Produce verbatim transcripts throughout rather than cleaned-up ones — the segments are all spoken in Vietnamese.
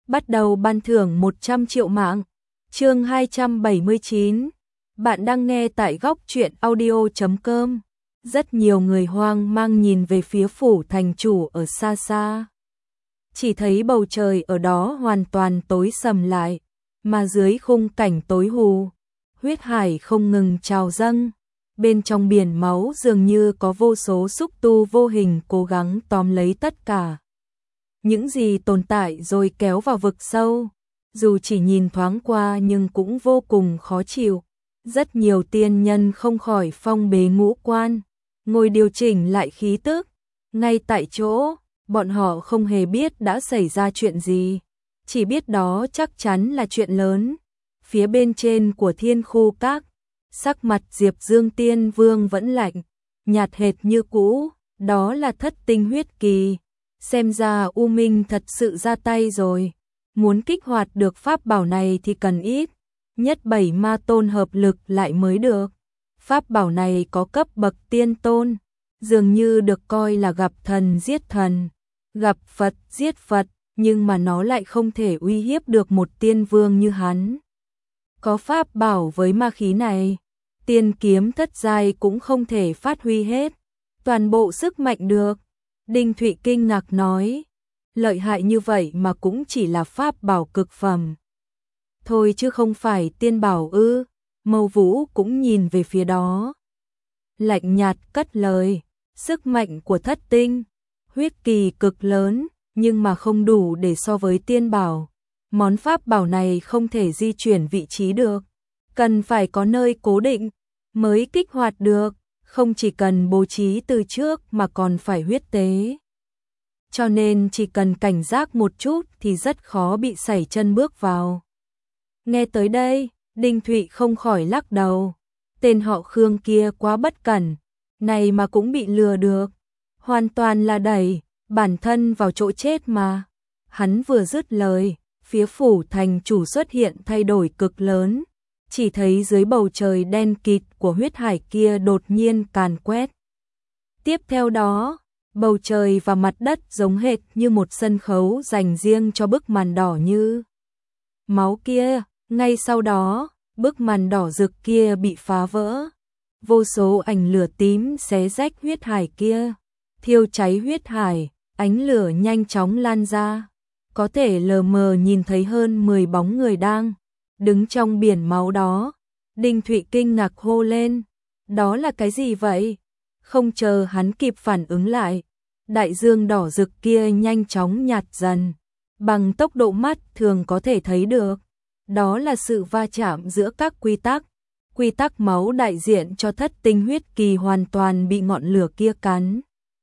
bắt đầu ban thưởng một trăm triệu mạng. Chương hai trăm bảy mươi chín. Bạn đang nghe tại góc truyện audio chấm com. Rất nhiều người hoang mang nhìn về phía phủ thành chủ ở xa xa. Chỉ thấy bầu trời ở đó hoàn toàn tối sầm lại, mà dưới khung cảnh tối hù, huyết hải không ngừng trào dâng. Bên trong biển máu dường như có vô số xúc tu vô hình cố gắng tóm lấy tất cả những gì tồn tại rồi kéo vào vực sâu. Dù chỉ nhìn thoáng qua nhưng cũng vô cùng khó chịu. Rất nhiều tiên nhân không khỏi phong bế ngũ quan, ngồi điều chỉnh lại khí tức. Ngay tại chỗ, bọn họ không hề biết đã xảy ra chuyện gì, chỉ biết đó chắc chắn là chuyện lớn. Phía bên trên của Thiên Khu Các, sắc mặt Diệp Dương Tiên Vương vẫn lạnh, nhạt hệt như cũ, đó là thất tinh huyết kỳ. Xem ra U Minh thật sự ra tay rồi, muốn kích hoạt được pháp bảo này thì cần ít nhất bảy ma tôn hợp lực lại mới được. Pháp bảo này có cấp bậc tiên tôn, dường như được coi là gặp thần giết thần, gặp Phật giết Phật, nhưng mà nó lại không thể uy hiếp được một tiên vương như hắn. Có pháp bảo với ma khí này, tiên kiếm thất giai cũng không thể phát huy hết toàn bộ sức mạnh được. Đinh Thụy kinh ngạc nói, lợi hại như vậy mà cũng chỉ là pháp bảo cực phẩm thôi chứ không phải tiên bảo ư? Mâu Vũ cũng nhìn về phía đó, lạnh nhạt cất lời, sức mạnh của thất tinh huyết kỳ cực lớn, nhưng mà không đủ để so với tiên bảo. Món pháp bảo này không thể di chuyển vị trí được, cần phải có nơi cố định mới kích hoạt được, không chỉ cần bố trí từ trước mà còn phải huyết tế. Cho nên chỉ cần cảnh giác một chút thì rất khó bị sẩy chân bước vào. Nghe tới đây, Đinh Thụy không khỏi lắc đầu. Tên họ Khương kia quá bất cẩn, này mà cũng bị lừa được. Hoàn toàn là đẩy bản thân vào chỗ chết mà. Hắn vừa dứt lời, phía phủ thành chủ xuất hiện thay đổi cực lớn. Chỉ thấy dưới bầu trời đen kịt của huyết hải kia đột nhiên càn quét. Tiếp theo đó, bầu trời và mặt đất giống hệt như một sân khấu dành riêng cho bức màn đỏ như máu kia. Ngay sau đó, bức màn đỏ rực kia bị phá vỡ. Vô số ánh lửa tím xé rách huyết hải kia, thiêu cháy huyết hải, ánh lửa nhanh chóng lan ra. Có thể lờ mờ nhìn thấy hơn mười bóng người đang đứng trong biển máu đó. Đinh Thụy kinh ngạc hô lên, đó là cái gì vậy? Không chờ hắn kịp phản ứng lại, đại dương đỏ rực kia nhanh chóng nhạt dần, bằng tốc độ mắt thường có thể thấy được. Đó là sự va chạm giữa các quy tắc. Quy tắc máu đại diện cho thất tinh huyết kỳ hoàn toàn bị ngọn lửa kia cắn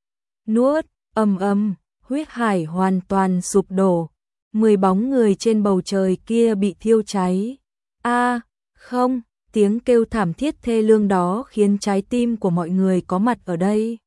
nuốt, ầm ầm, huyết hải hoàn toàn sụp đổ. Mười bóng người trên bầu trời kia bị thiêu cháy. A, không, tiếng kêu thảm thiết thê lương đó khiến trái tim của mọi người có mặt ở đây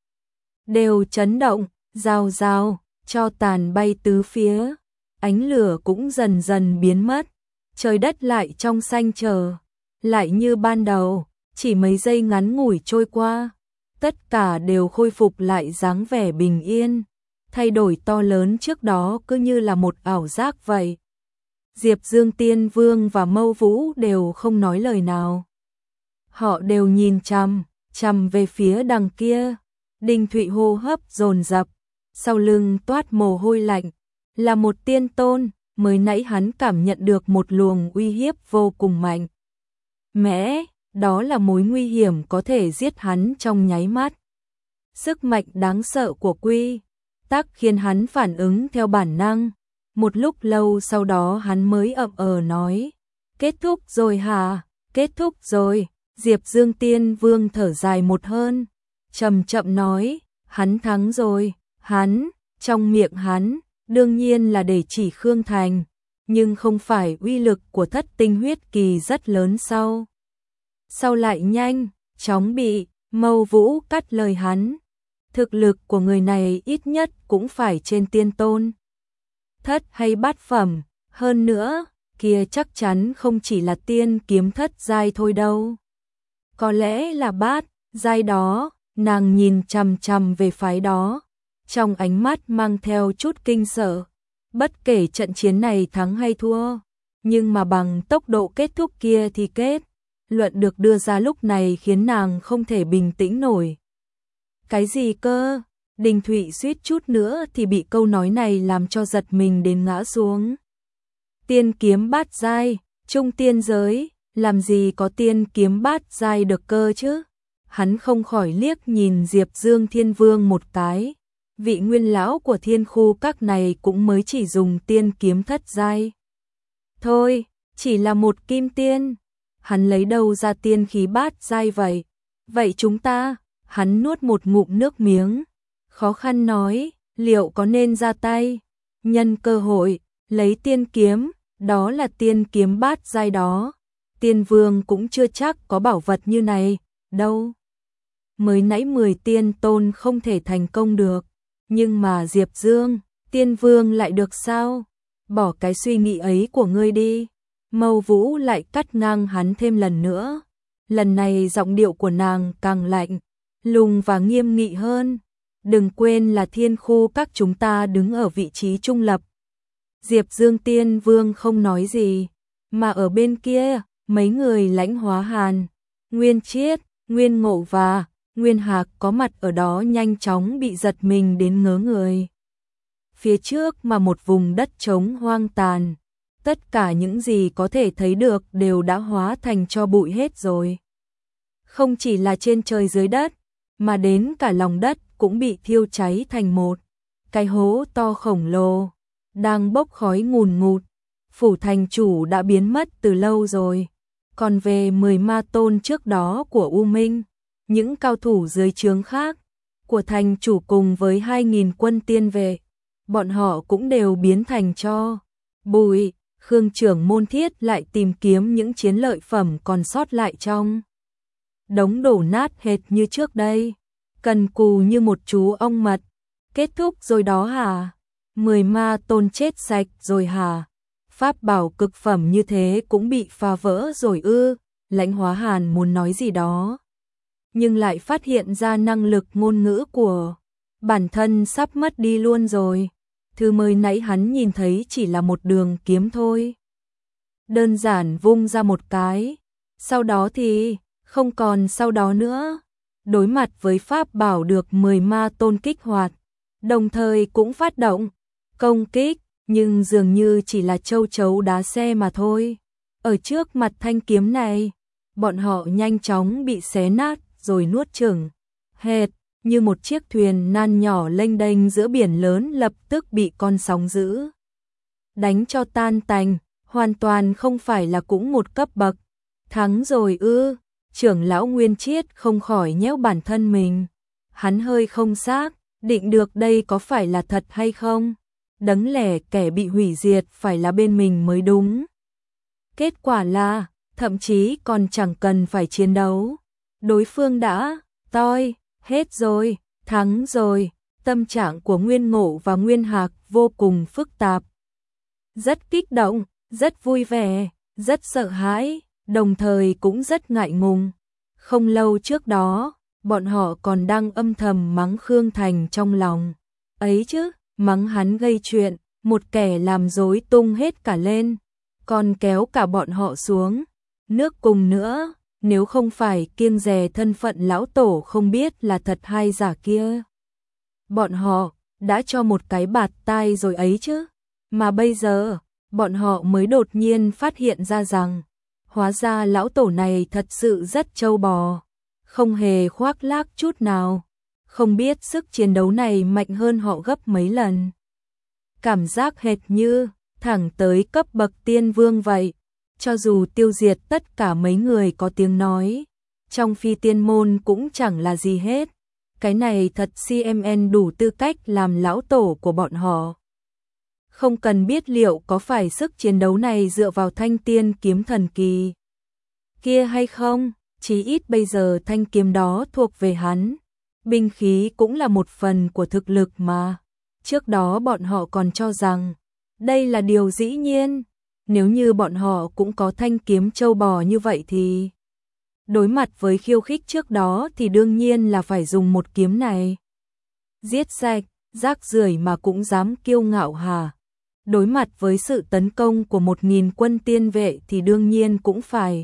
đều chấn động, rào rào, tro tàn bay tứ phía. Ánh lửa cũng dần dần biến mất, trời đất lại trong xanh trở lại như ban đầu. Chỉ mấy giây ngắn ngủi trôi qua, tất cả đều khôi phục lại dáng vẻ bình yên. Thay đổi to lớn trước đó cứ như là một ảo giác vậy. Diệp Dương Tiên Vương và Mâu Vũ đều không nói lời nào. Họ đều nhìn chằm chằm về phía đằng kia. Đinh Thụy hô hấp dồn dập, sau lưng toát mồ hôi lạnh. Là một tiên tôn, mới nãy hắn cảm nhận được một luồng uy hiếp vô cùng mạnh mẽ, đó là mối nguy hiểm có thể giết hắn trong nháy mắt. Sức mạnh đáng sợ của quy tắc khiến hắn phản ứng theo bản năng. Một lúc lâu sau đó hắn mới ậm ờ nói, kết thúc rồi hả? Kết thúc rồi. Diệp Dương Tiên Vương thở dài một hơi, chậm chậm nói, hắn thắng rồi. Hắn, trong miệng hắn, đương nhiên là để chỉ Khương Thành, nhưng không phải uy lực của thất tinh huyết kỳ rất lớn sau. Sau lại nhanh, chóng bị Mâu Vũ cắt lời hắn. Thực lực của người này ít nhất cũng phải trên tiên tôn thất hay bát phẩm, hơn nữa, kia chắc chắn không chỉ là tiên kiếm thất giai thôi đâu. Có lẽ là bát giai đó. Nàng nhìn chằm chằm về phái đó, trong ánh mắt mang theo chút kinh sợ. Bất kể trận chiến này thắng hay thua, nhưng mà bằng tốc độ kết thúc kia thì kết luận được đưa ra lúc này khiến nàng không thể bình tĩnh nổi. Cái gì cơ? Đình Thụy suýt chút nữa thì bị câu nói này làm cho giật mình đến ngã xuống. Tiên kiếm bát giai, trung tiên giới, làm gì có tiên kiếm bát giai được cơ chứ? Hắn không khỏi liếc nhìn Diệp Dương Thiên Vương một cái. Vị nguyên lão của Thiên Khu các này cũng mới chỉ dùng tiên kiếm thất giai. Thôi, chỉ là một kim tiên. Hắn lấy đâu ra tiên khí bát giai vậy? Vậy chúng ta, hắn nuốt một ngụm nước miếng, khó khăn nói, liệu có nên ra tay? Nhân cơ hội, lấy tiên kiếm, đó là tiên kiếm bát giai đó. Tiên vương cũng chưa chắc có bảo vật như này, đâu. Mới nãy mười tiên tôn không thể thành công được, nhưng mà Diệp Dương, tiên vương lại được sao? Bỏ cái suy nghĩ ấy của ngươi đi. Mâu Vũ lại cắt ngang hắn thêm lần nữa. Lần này giọng điệu của nàng càng lạnh, lùng và nghiêm nghị hơn. Đừng quên là Thiên Khu các chúng ta đứng ở vị trí trung lập. Diệp Dương Tiên Vương không nói gì, mà ở bên kia, mấy người Lãnh Hóa Hàn, Nguyên Chiết, Nguyên Ngộ và Nguyên Hạc có mặt ở đó nhanh chóng bị giật mình đến ngớ người. Phía trước mà một vùng đất trống hoang tàn, tất cả những gì có thể thấy được đều đã hóa thành tro bụi hết rồi. Không chỉ là trên trời dưới đất, mà đến cả lòng đất cũng bị thiêu cháy thành một cái hố to khổng lồ, đang bốc khói ngùn ngụt. Phủ thành chủ đã biến mất từ lâu rồi. Còn về mười ma tôn trước đó của U Minh, những cao thủ dưới trướng khác của thành chủ cùng với hai nghìn quân tiên vệ, bọn họ cũng đều biến thành tro bụi. Khương trưởng môn Thiết lại tìm kiếm những chiến lợi phẩm còn sót lại trong đống đổ nát hệt như trước đây, cần cù như một chú ong mật. Kết thúc rồi đó hả? Mười ma tôn chết sạch rồi hả? Pháp bảo cực phẩm như thế cũng bị phá vỡ rồi ư? Lãnh Hóa Hàn muốn nói gì đó, nhưng lại phát hiện ra năng lực ngôn ngữ của bản thân sắp mất đi luôn rồi. Thứ mới nãy hắn nhìn thấy chỉ là một đường kiếm thôi. Đơn giản vung ra một cái, sau đó thì không còn sau đó nữa. Đối mặt với pháp bảo được mười ma tôn kích hoạt, đồng thời cũng phát động công kích, nhưng dường như chỉ là châu chấu đá xe mà thôi. Ở trước mặt thanh kiếm này, bọn họ nhanh chóng bị xé nát rồi nuốt chửng, hệt như một chiếc thuyền nan nhỏ lênh đênh giữa biển lớn lập tức bị con sóng dữ đánh cho tan tành, hoàn toàn không phải là cũng một cấp bậc. Thắng rồi ư? Trưởng lão Nguyên Chiết không khỏi nhéo bản thân mình. Hắn hơi không xác định được đây có phải là thật hay không. Đấng lẻ kẻ bị hủy diệt phải là bên mình mới đúng. Kết quả là, thậm chí còn chẳng cần phải chiến đấu, đối phương đã toi hết rồi, thắng rồi. Tâm trạng của Nguyên Ngộ và Nguyên Hạc vô cùng phức tạp. Rất kích động, rất vui vẻ, rất sợ hãi, đồng thời cũng rất ngại ngùng. Không lâu trước đó, bọn họ còn đang âm thầm mắng Khương Thành trong lòng. Ấy chứ, mắng hắn gây chuyện, một kẻ làm rối tung hết cả lên, còn kéo cả bọn họ xuống nước cùng nữa. Nếu không phải kiêng dè thân phận lão tổ không biết là thật hay giả kia, bọn họ đã cho một cái bạt tai rồi ấy chứ. Mà bây giờ, bọn họ mới đột nhiên phát hiện ra rằng, hóa ra lão tổ này thật sự rất trâu bò, không hề khoác lác chút nào. Không biết sức chiến đấu này mạnh hơn họ gấp mấy lần. Cảm giác hệt như thẳng tới cấp bậc tiên vương vậy. Cho dù tiêu diệt tất cả mấy người có tiếng nói trong phi tiên môn cũng chẳng là gì hết. Cái này thật xê em en đủ tư cách làm lão tổ của bọn họ. Không cần biết liệu có phải sức chiến đấu này dựa vào thanh tiên kiếm thần kỳ kia hay không, chí ít bây giờ thanh kiếm đó thuộc về hắn. Binh khí cũng là một phần của thực lực mà. Trước đó bọn họ còn cho rằng đây là điều dĩ nhiên. Nếu như bọn họ cũng có thanh kiếm châu bò như vậy thì đối mặt với khiêu khích trước đó thì đương nhiên là phải dùng một kiếm này. Giết sạch, rác rưởi mà cũng dám kiêu ngạo hả? đối mặt với sự tấn công của một nghìn quân tiên vệ thì đương nhiên cũng phải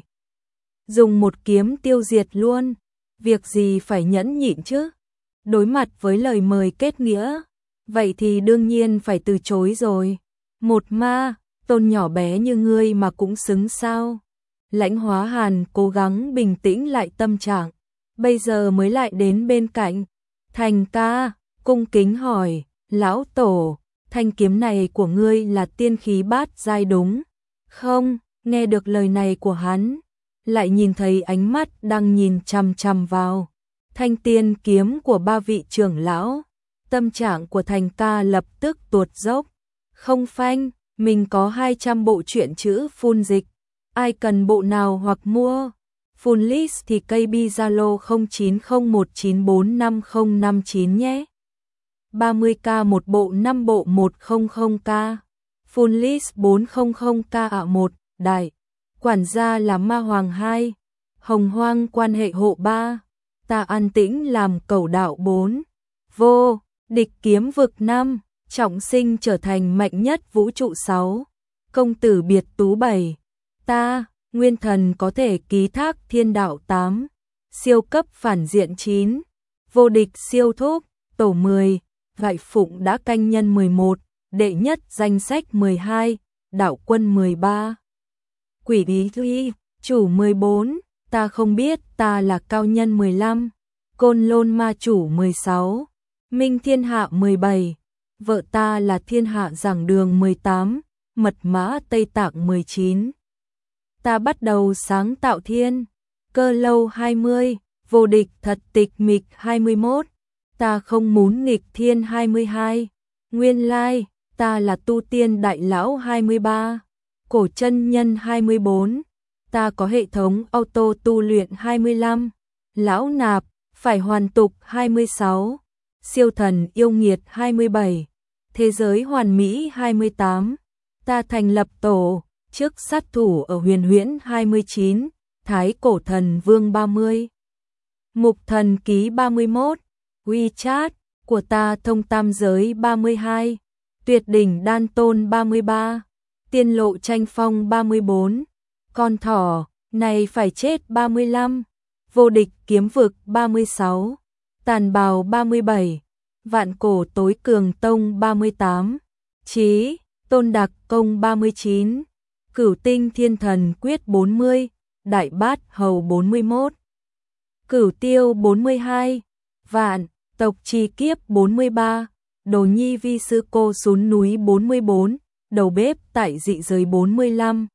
dùng một kiếm tiêu diệt luôn, việc gì phải nhẫn nhịn chứ. Đối mặt với lời mời kết nghĩa, vậy thì đương nhiên phải từ chối rồi. Một ma, tôn nhỏ bé như ngươi mà cũng xứng sao? Lãnh Hóa Hàn cố gắng bình tĩnh lại tâm trạng, bây giờ mới lại đến bên cạnh. Thành ca, cung kính hỏi, lão tổ, thanh kiếm này của ngươi là tiên khí bát giai đúng không? Nghe được lời này của hắn, lại nhìn thấy ánh mắt đang nhìn chằm chằm vào thanh tiên kiếm của ba vị trưởng lão, tâm trạng của Thành ca lập tức tuột dốc. Không phanh, mình có hai trăm bộ truyện chữ full dịch, ai cần bộ nào hoặc mua full list thì cây bi Zalo không chín không một chín bốn năm không năm chín nhé. ba mươi k một bộ, năm bộ một trăm k, full list bốn trăm k ạ. Một đại quản gia là Ma Hoàng hai, Hồng Hoang quan hệ hộ ba, ta an tĩnh làm cẩu đạo bốn, vô địch kiếm vực năm, trọng sinh trở thành mạnh nhất vũ trụ sáu, công tử biệt tú bảy, ta nguyên thần có thể ký thác thiên đạo tám, siêu cấp phản diện chín, vô địch siêu thúc tổ mười, Vại Phụng đã canh nhân mười một, đệ nhất danh sách mười hai, đạo quân mười ba, quỷ bí huy chủ mười bốn, ta không biết ta là cao nhân mười lăm, côn lôn ma chủ mười sáu, minh thiên hạ mười bảy, vợ ta là thiên hạ giảng đường mười tám, mật mã Tây Tạng mười chín. Ta bắt đầu sáng tạo thiên, cơ lâu hai mươi, vô địch thật tịch mịch hai mươi mốt, ta không muốn nghịch thiên hai mươi hai, nguyên lai, ta là tu tiên đại lão hai mươi ba, cổ chân nhân hai mươi bốn, ta có hệ thống auto tu luyện hai mươi lăm, lão nạp, phải hoàn tục hai mươi sáu, siêu thần yêu nghiệt hai mươi bảy, thế giới hoàn mỹ hai mươi tám, ta thành lập tổ, trước sát thủ ở huyền huyễn hai mươi chín, thái cổ thần vương ba mươi, mục thần ký ba mươi mốt, WeChat của ta thông tam giới ba mươi hai, tuyệt đỉnh đan tôn ba mươi ba, tiên lộ tranh phong ba mươi bốn, con thỏ này phải chết ba mươi lăm, vô địch kiếm vực ba mươi sáu, tàn bào ba mươi bảy, vạn cổ tối cường tông ba mươi tám, chí tôn đặc công ba mươi chín, cửu tinh thiên thần quyết bốn mươi, đại bát hầu bốn mươi mốt, cửu tiêu bốn mươi hai, vạn tộc chi kiếp bốn mươi ba, đồ nhi vi sư cô xuống núi bốn mươi bốn, đầu bếp tại dị giới bốn mươi lăm,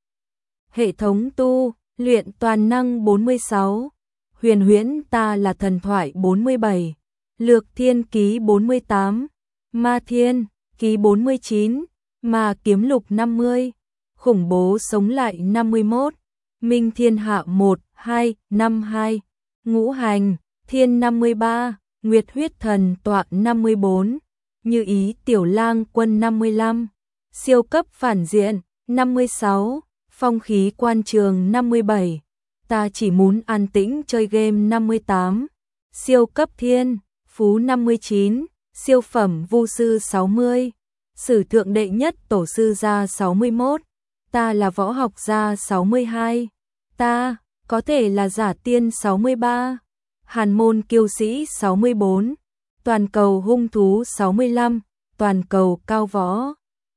hệ thống tu luyện toàn năng bốn mươi sáu, huyền huyễn ta là thần thoại bốn mươi bảy, lược thiên ký bốn mươi tám, ma thiên ký bốn mươi chín, ma kiếm lục năm mươi, khủng bố sống lại năm mươi mốt, minh thiên hạ một, hai, năm hai, ngũ hành thiên năm mươi ba, nguyệt huyết thần tọa năm mươi bốn, như ý tiểu lang quân năm mươi lăm, siêu cấp phản diện năm mươi sáu, phong khí quan trường năm mươi bảy, ta chỉ muốn an tĩnh chơi game năm mươi tám, siêu cấp thiên phú năm mươi chín, siêu phẩm vu sư sáu mươi, sử thượng đệ nhất tổ sư gia sáu mươi mốt, ta là võ học gia sáu mươi hai, ta có thể là giả tiên sáu mươi ba, hàn môn kiêu sĩ sáu mươi bốn, toàn cầu hung thú sáu mươi lăm, toàn cầu cao võ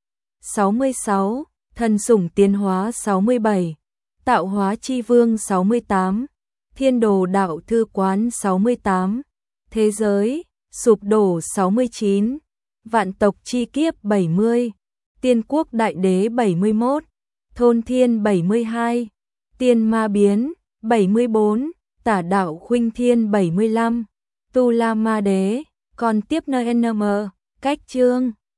sáu mươi sáu, thần sủng tiến hóa sáu mươi bảy, tạo hóa chi vương sáu mươi tám, thiên đồ đạo thư quán sáu mươi tám, thế giới sụp đổ sáu mươi chín, vạn tộc chi kiếp bảy mươi, tiên quốc đại đế bảy mươi mốt, thôn thiên bảy mươi hai, tiên ma biến bảy mươi bốn, tả đạo khuynh thiên bảy mươi lăm, tu la ma đế, còn tiếp nơi en em, cách chương